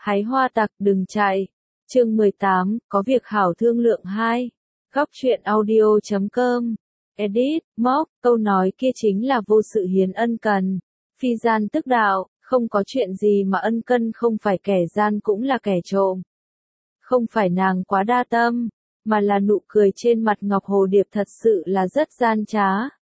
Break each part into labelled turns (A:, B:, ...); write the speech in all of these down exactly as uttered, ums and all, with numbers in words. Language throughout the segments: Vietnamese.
A: Hái hoa tặc đừng chạy. Chương mười tám, có việc hảo thương lượng hai. Góc truyện audio chấm com. Edit, móc, câu nói kia chính là vô sự hiến ân cần. Phi gian tức đạo, không có chuyện gì mà ân cần không phải kẻ gian cũng là kẻ trộm. Không phải nàng quá đa tâm, mà là nụ cười trên mặt Ngọc Hồ Điệp thật sự là rất gian trá.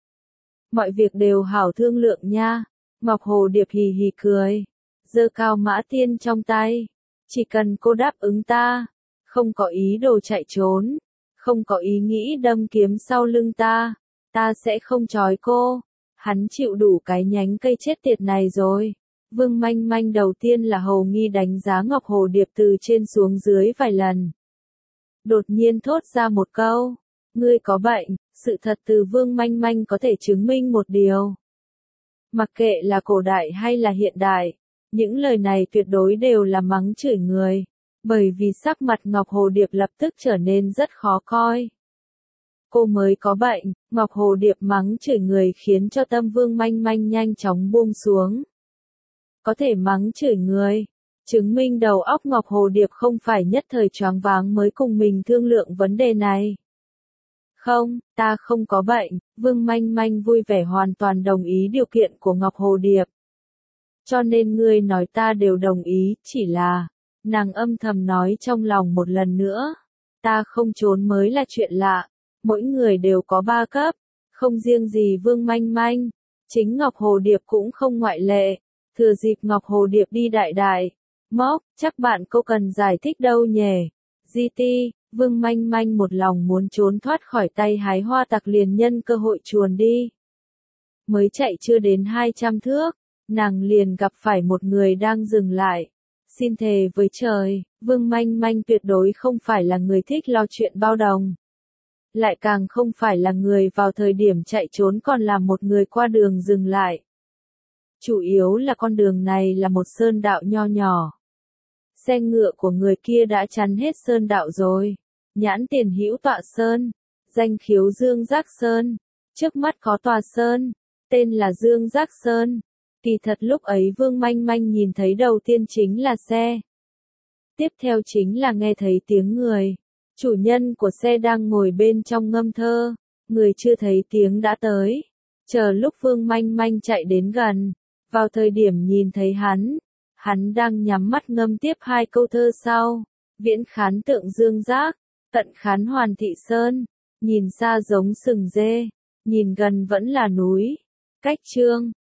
A: Mọi việc đều hảo thương lượng nha. Ngọc Hồ Điệp hì hì cười, giơ cao mã tiên trong tay. Chỉ cần cô đáp ứng ta, không có ý đồ chạy trốn, không có ý nghĩ đâm kiếm sau lưng ta, ta sẽ không trói cô. Hắn chịu đủ cái nhánh cây chết tiệt này rồi. Vương Manh Manh đầu tiên là hầu nghi đánh giá Ngọc Hồ Điệp từ trên xuống dưới vài lần. Đột nhiên thốt ra một câu, ngươi có bệnh. Sự thật từ Vương Manh Manh có thể chứng minh một điều. Mặc kệ là cổ đại hay là hiện đại, những lời này tuyệt đối đều là mắng chửi người, bởi vì sắc mặt Ngọc Hồ Điệp lập tức trở nên rất khó coi. Cô mới có bệnh. Ngọc Hồ Điệp mắng chửi người khiến cho tâm Vương Manh Manh nhanh chóng buông xuống. Có thể mắng chửi người, chứng minh đầu óc Ngọc Hồ Điệp không phải nhất thời choáng váng mới cùng mình thương lượng vấn đề này. Không, ta không có bệnh. Vương Manh Manh vui vẻ hoàn toàn đồng ý điều kiện của Ngọc Hồ Điệp. Cho nên ngươi nói ta đều đồng ý, chỉ là, nàng âm thầm nói trong lòng một lần nữa. Ta không trốn mới là chuyện lạ. Mỗi người đều có ba cấp, không riêng gì Vương Manh Manh, chính Ngọc Hồ Điệp cũng không ngoại lệ. Thừa dịp Ngọc Hồ Điệp đi đại đại, móc, chắc bạn cô cần giải thích đâu nhỉ? giê tê, Vương Manh Manh một lòng muốn trốn thoát khỏi tay hái hoa tặc liền nhân cơ hội chuồn đi. Mới chạy chưa đến hai trăm thước, nàng liền gặp phải một người đang dừng lại. Xin thề với trời, Vương Manh Manh tuyệt đối không phải là người thích lo chuyện bao đồng. Lại càng không phải là người vào thời điểm chạy trốn còn là một người qua đường dừng lại. Chủ yếu là con đường này là một sơn đạo nho nhỏ. Xe ngựa của người kia đã chắn hết sơn đạo rồi. Nhãn tiền hữu tọa sơn, danh khiếu Dương Giác Sơn. Trước mắt có tòa sơn, tên là Dương Giác Sơn. Kỳ thật lúc ấy Vương Manh Manh nhìn thấy đầu tiên chính là xe. Tiếp theo chính là nghe thấy tiếng người. Chủ nhân của xe đang ngồi bên trong ngâm thơ. Người chưa thấy tiếng đã tới. Chờ lúc Vương Manh Manh chạy đến gần. Vào thời điểm nhìn thấy hắn. Hắn đang nhắm mắt ngâm tiếp hai câu thơ sau. Viễn khán tượng Dương Giác. Tận khán hoàn thị sơn. Nhìn xa giống sừng dê. Nhìn gần vẫn là núi. Cách chương.